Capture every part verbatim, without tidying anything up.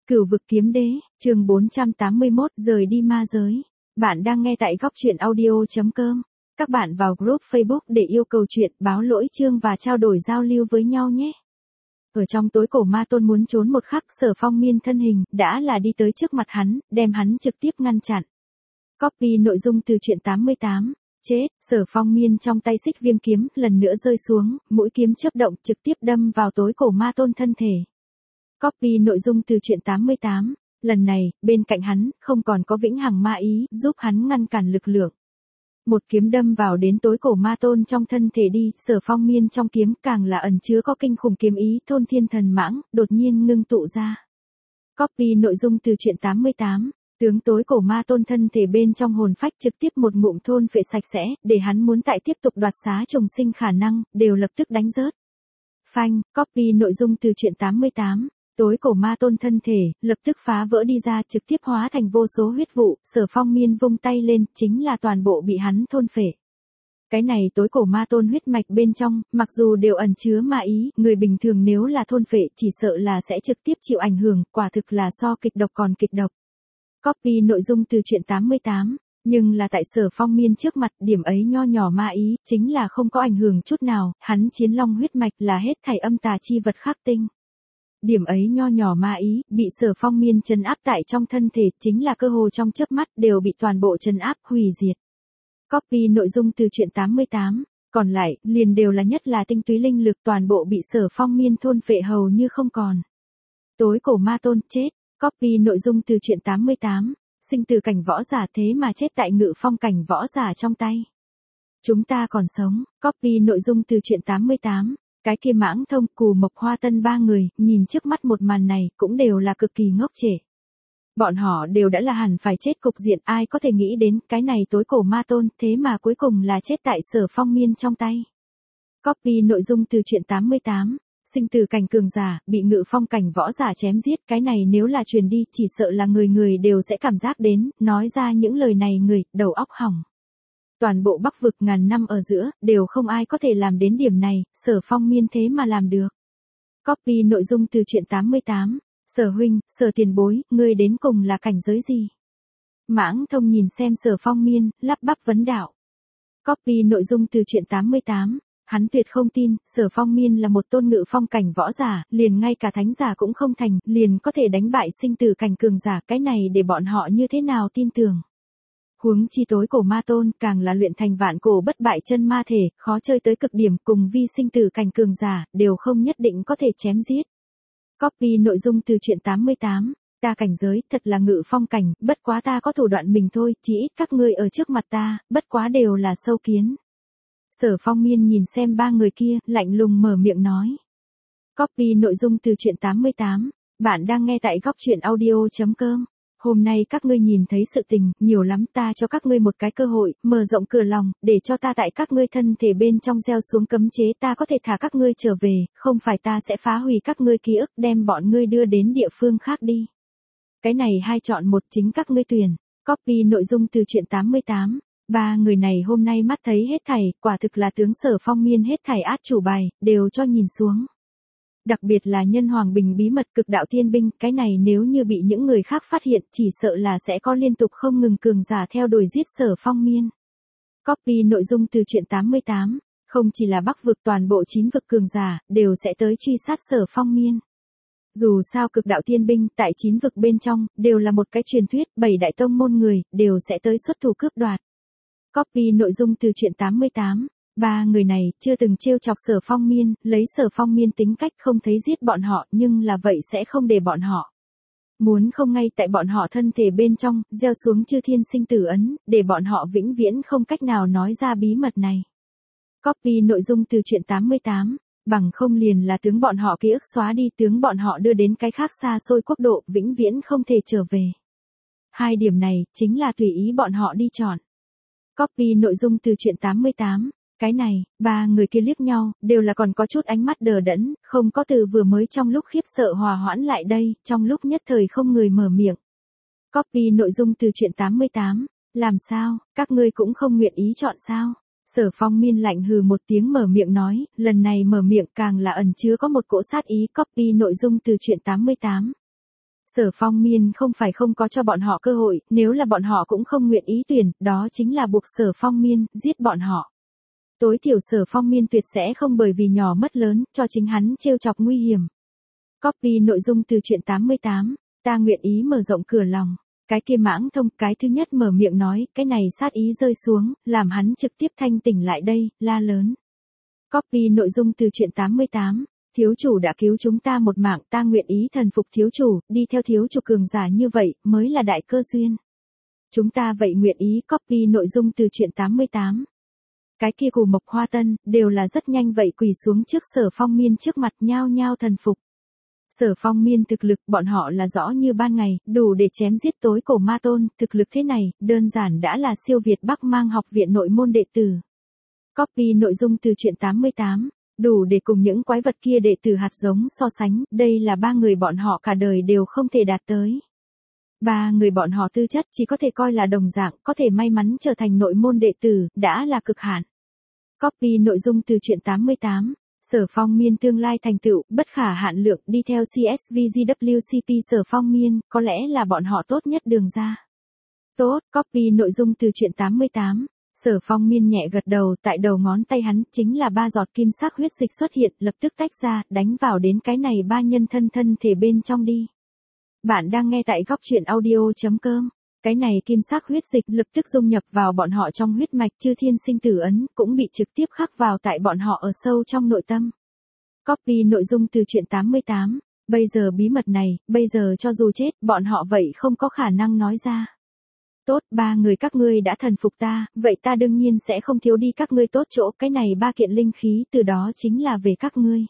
Cửu vực kiếm đế, chương bốn trăm tám mươi mốt, rời đi ma giới. Bạn đang nghe tại góc truyện audio chấm com. Các bạn vào group Facebook để yêu cầu chuyện, báo lỗi chương và trao đổi giao lưu với nhau nhé. Ở trong tối cổ ma tôn muốn trốn một khắc, Sở Phong Miên thân hình đã là đi tới trước mặt hắn, đem hắn trực tiếp ngăn chặn. Copy nội dung từ truyện tám mươi tám. Chết, Sở Phong Miên trong tay xích viêm kiếm lần nữa rơi xuống, mũi kiếm chớp động trực tiếp đâm vào tối cổ ma tôn thân thể. Copy nội dung từ truyện tám mươi tám. Lần này, bên cạnh hắn, không còn có vĩnh hằng ma ý, giúp hắn ngăn cản lực lượng. Một kiếm đâm vào đến tối cổ ma tôn trong thân thể đi, Sở Phong Miên trong kiếm càng là ẩn chứa có kinh khủng kiếm ý thôn thiên thần mãng, đột nhiên ngưng tụ ra. Copy nội dung từ truyện tám mươi tám. Tướng tối cổ ma tôn thân thể bên trong hồn phách trực tiếp một ngụm thôn phệ sạch sẽ, để hắn muốn tại tiếp tục đoạt xá trùng sinh khả năng, đều lập tức đánh rớt. Phanh, copy nội dung từ truyện tám mươi tám. Tối cổ ma tôn thân thể, lập tức phá vỡ đi ra trực tiếp hóa thành vô số huyết vụ, Sở Phong Miên vung tay lên, chính là toàn bộ bị hắn thôn phệ. Cái này tối cổ ma tôn huyết mạch bên trong, mặc dù đều ẩn chứa ma ý, người bình thường nếu là thôn phệ chỉ sợ là sẽ trực tiếp chịu ảnh hưởng, quả thực là so kịch độc còn kịch độc. Copy nội dung từ truyện tám mươi tám. Nhưng là tại Sở Phong Miên trước mặt, điểm ấy nho nhỏ ma ý, chính là không có ảnh hưởng chút nào, hắn chiến long huyết mạch là hết thảy âm tà chi vật khắc tinh. Điểm ấy nho nhỏ ma ý, bị Sở Phong Miên trấn áp tại trong thân thể, chính là cơ hồ trong chớp mắt, đều bị toàn bộ trấn áp, hủy diệt. Copy nội dung từ truyện tám mươi tám. Còn lại, liền đều là nhất là tinh túy linh lực toàn bộ bị Sở Phong Miên thôn phệ hầu như không còn. Tối cổ ma tôn, chết. Copy nội dung từ truyện tám mươi tám. Sinh từ cảnh võ giả thế mà chết tại ngự phong cảnh võ giả trong tay. Chúng ta còn sống. Copy nội dung từ truyện tám mươi tám. Cái kia Mãng Thông, Cù Mộc Hoa Tân ba người, nhìn trước mắt một màn này, cũng đều là cực kỳ ngốc trệ. Bọn họ đều đã là hẳn phải chết cục diện, ai có thể nghĩ đến, cái này tối cổ ma tôn, thế mà cuối cùng là chết tại Sở Phong Miên trong tay. Copy nội dung từ truyện tám mươi tám. Sinh từ cảnh cường giả, bị ngự phong cảnh võ giả chém giết, cái này nếu là truyền đi, chỉ sợ là người người đều sẽ cảm giác đến, nói ra những lời này người, đầu óc hỏng. Toàn bộ Bắc vực ngàn năm ở giữa, đều không ai có thể làm đến điểm này, Sở Phong Miên thế mà làm được. Copy nội dung từ truyện tám mươi tám. Sở huynh, Sở tiền bối, ngươi đến cùng là cảnh giới gì? Mãng Thông nhìn xem Sở Phong Miên, lắp bắp vấn đạo. Copy nội dung từ truyện tám mươi tám. Hắn tuyệt không tin, Sở Phong Miên là một tôn ngự phong cảnh võ giả, liền ngay cả thánh giả cũng không thành, liền có thể đánh bại sinh tử cảnh cường giả, cái này để bọn họ như thế nào tin tưởng. Huống chi tối cổ ma tôn, càng là luyện thành vạn cổ bất bại chân ma thể, khó chơi tới cực điểm, cùng vi sinh tử cảnh cường giả, đều không nhất định có thể chém giết. Copy nội dung từ truyện tám mươi tám. Ta cảnh giới, thật là ngự phong cảnh, bất quá ta có thủ đoạn mình thôi, chỉ ít các ngươi ở trước mặt ta, bất quá đều là sâu kiến. Sở Phong Miên nhìn xem ba người kia, lạnh lùng mở miệng nói. Copy nội dung từ truyện tám mươi tám. Bạn đang nghe tại góc truyện audio chấm com. Hôm nay các ngươi nhìn thấy sự tình, nhiều lắm, ta cho các ngươi một cái cơ hội, mở rộng cửa lòng, để cho ta tại các ngươi thân thể bên trong gieo xuống cấm chế, ta có thể thả các ngươi trở về, không phải ta sẽ phá hủy các ngươi ký ức, đem bọn ngươi đưa đến địa phương khác đi. Cái này hai chọn một, chính các ngươi tuyển. Copy nội dung từ truyện tám mươi tám. Ba người này hôm nay mắt thấy hết thảy, quả thực là tướng Sở Phong Miên hết thảy át chủ bài, đều cho nhìn xuống. Đặc biệt là nhân hoàng bình bí mật cực đạo thiên binh, cái này nếu như bị những người khác phát hiện, chỉ sợ là sẽ có liên tục không ngừng cường giả theo đuổi giết Sở Phong Miên. Copy nội dung từ truyện tám mươi tám. Không chỉ là Bắc vực, toàn bộ chín vực cường giả, đều sẽ tới truy sát Sở Phong Miên. Dù sao cực đạo thiên binh, tại chín vực bên trong, đều là một cái truyền thuyết, bảy đại tông môn người, đều sẽ tới xuất thủ cướp đoạt. Copy nội dung từ truyện tám mươi tám. Ba người này, chưa từng trêu chọc Sở Phong Miên, lấy Sở Phong Miên tính cách không thấy giết bọn họ, nhưng là vậy sẽ không để bọn họ. Muốn không ngay tại bọn họ thân thể bên trong, gieo xuống chư thiên sinh tử ấn, để bọn họ vĩnh viễn không cách nào nói ra bí mật này. Copy nội dung từ truyện tám mươi tám. Bằng không liền là tướng bọn họ ký ức xóa đi, tướng bọn họ đưa đến cái khác xa xôi quốc độ, vĩnh viễn không thể trở về. Hai điểm này, chính là tùy ý bọn họ đi chọn. Copy nội dung từ truyện tám mươi tám. Cái này, ba người kia liếc nhau, đều là còn có chút ánh mắt đờ đẫn, không có từ vừa mới trong lúc khiếp sợ hòa hoãn lại đây, trong lúc nhất thời không người mở miệng. Copy nội dung từ truyện tám mươi tám. Làm sao, các ngươi cũng không nguyện ý chọn sao? Sở Phong Miên lạnh hừ một tiếng mở miệng nói, lần này mở miệng càng là ẩn chứa có một cỗ sát ý. Copy nội dung từ truyện tám mươi tám. Sở Phong Miên không phải không có cho bọn họ cơ hội, nếu là bọn họ cũng không nguyện ý tuyển, đó chính là buộc Sở Phong Miên, giết bọn họ. Tối thiểu Sở Phong Miên tuyệt sẽ không bởi vì nhỏ mất lớn, cho chính hắn trêu chọc nguy hiểm. Copy nội dung từ truyện tám mươi tám, ta nguyện ý mở rộng cửa lòng. Cái kia Mãng Thông, cái thứ nhất mở miệng nói, cái này sát ý rơi xuống, làm hắn trực tiếp thanh tỉnh lại đây, la lớn. Copy nội dung từ truyện tám mươi tám, thiếu chủ đã cứu chúng ta một mạng, ta nguyện ý thần phục thiếu chủ, đi theo thiếu chủ cường giả như vậy, mới là đại cơ duyên. Chúng ta vậy nguyện ý. Copy nội dung từ truyện tám mươi tám. Cái kia Cù Mộc Hoa Tân, đều là rất nhanh vậy quỳ xuống trước Sở Phong Miên trước mặt nhao nhao thần phục. Sở Phong Miên thực lực bọn họ là rõ như ban ngày, đủ để chém giết tối cổ ma tôn, thực lực thế này, đơn giản đã là siêu Việt Bắc Mang học viện nội môn đệ tử. Copy nội dung từ truyện tám mươi tám, đủ để cùng những quái vật kia đệ tử hạt giống so sánh, đây là ba người bọn họ cả đời đều không thể đạt tới. Ba người bọn họ tư chất chỉ có thể coi là đồng dạng, có thể may mắn trở thành nội môn đệ tử, đã là cực hạn. Copy nội dung từ truyện tám mươi tám. Sở Phong Miên tương lai thành tựu, bất khả hạn lượng, đi theo xê ét vê giê vê xê pê Sở Phong Miên, có lẽ là bọn họ tốt nhất đường ra. Tốt, copy nội dung từ truyện tám mươi tám. Sở Phong Miên nhẹ gật đầu, tại đầu ngón tay hắn, chính là ba giọt kim sắc huyết dịch xuất hiện, lập tức tách ra, đánh vào đến cái này ba nhân thân thân thể bên trong đi. Bạn đang nghe tại góc truyện audio.com. Cái này kim sắc huyết dịch lập tức dung nhập vào bọn họ trong huyết mạch, chư thiên sinh tử ấn, cũng bị trực tiếp khắc vào tại bọn họ ở sâu trong nội tâm. Copy nội dung từ truyện tám mươi tám. Bây giờ bí mật này, bây giờ cho dù chết, bọn họ vậy không có khả năng nói ra. Tốt, ba người các ngươi đã thần phục ta, vậy ta đương nhiên sẽ không thiếu đi các ngươi tốt chỗ, cái này ba kiện linh khí, từ đó chính là về các ngươi.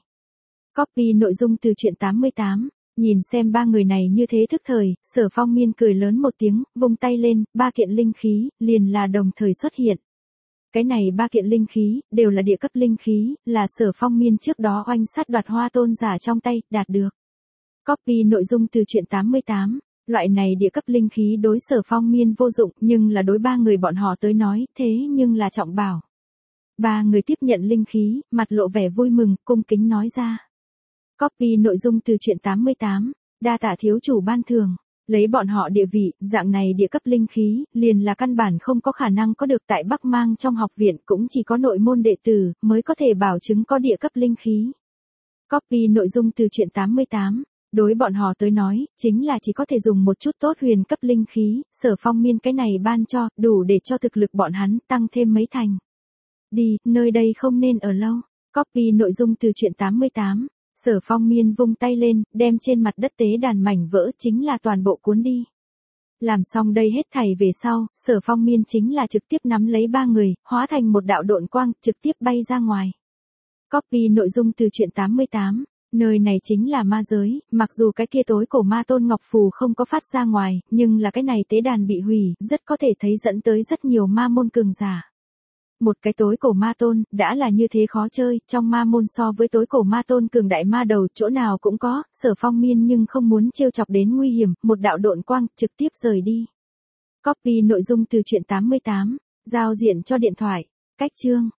Copy nội dung từ truyện tám mươi tám. Nhìn xem ba người này như thế thức thời, Sở Phong Miên cười lớn một tiếng, vung tay lên, ba kiện linh khí, liền là đồng thời xuất hiện. Cái này ba kiện linh khí, đều là địa cấp linh khí, là Sở Phong Miên trước đó oanh sát đoạt hoa tôn giả trong tay, đạt được. Copy nội dung từ truyện tám mươi tám, loại này địa cấp linh khí đối Sở Phong Miên vô dụng, nhưng là đối ba người bọn họ tới nói, thế nhưng là trọng bảo. Ba người tiếp nhận linh khí, mặt lộ vẻ vui mừng, cung kính nói ra. Copy nội dung từ truyện tám mươi tám, đa tạ thiếu chủ ban thưởng, lấy bọn họ địa vị, dạng này địa cấp linh khí, liền là căn bản không có khả năng có được tại Bắc Mang trong học viện, cũng chỉ có nội môn đệ tử, mới có thể bảo chứng có địa cấp linh khí. Copy nội dung từ truyện tám mươi tám, đối bọn họ tới nói, chính là chỉ có thể dùng một chút tốt huyền cấp linh khí, Sở Phong Miên cái này ban cho, đủ để cho thực lực bọn hắn tăng thêm mấy thành. Đi, nơi đây không nên ở lâu. Copy nội dung từ truyện tám mươi tám. Sở Phong Miên vung tay lên, đem trên mặt đất tế đàn mảnh vỡ chính là toàn bộ cuốn đi. Làm xong đây hết thảy về sau, Sở Phong Miên chính là trực tiếp nắm lấy ba người, hóa thành một đạo độn quang, trực tiếp bay ra ngoài. Copy nội dung từ truyện tám mươi tám, nơi này chính là ma giới, mặc dù cái kia tối cổ ma tôn ngọc phù không có phát ra ngoài, nhưng là cái này tế đàn bị hủy, rất có thể thấy dẫn tới rất nhiều ma môn cường giả. Một cái tối cổ ma tôn, đã là như thế khó chơi, trong ma môn so với tối cổ ma tôn cường đại ma đầu, chỗ nào cũng có, Sở Phong Miên nhưng không muốn trêu chọc đến nguy hiểm, một đạo độn quang, trực tiếp rời đi. Copy nội dung từ truyện tám mươi tám, giao diện cho điện thoại, cách chương.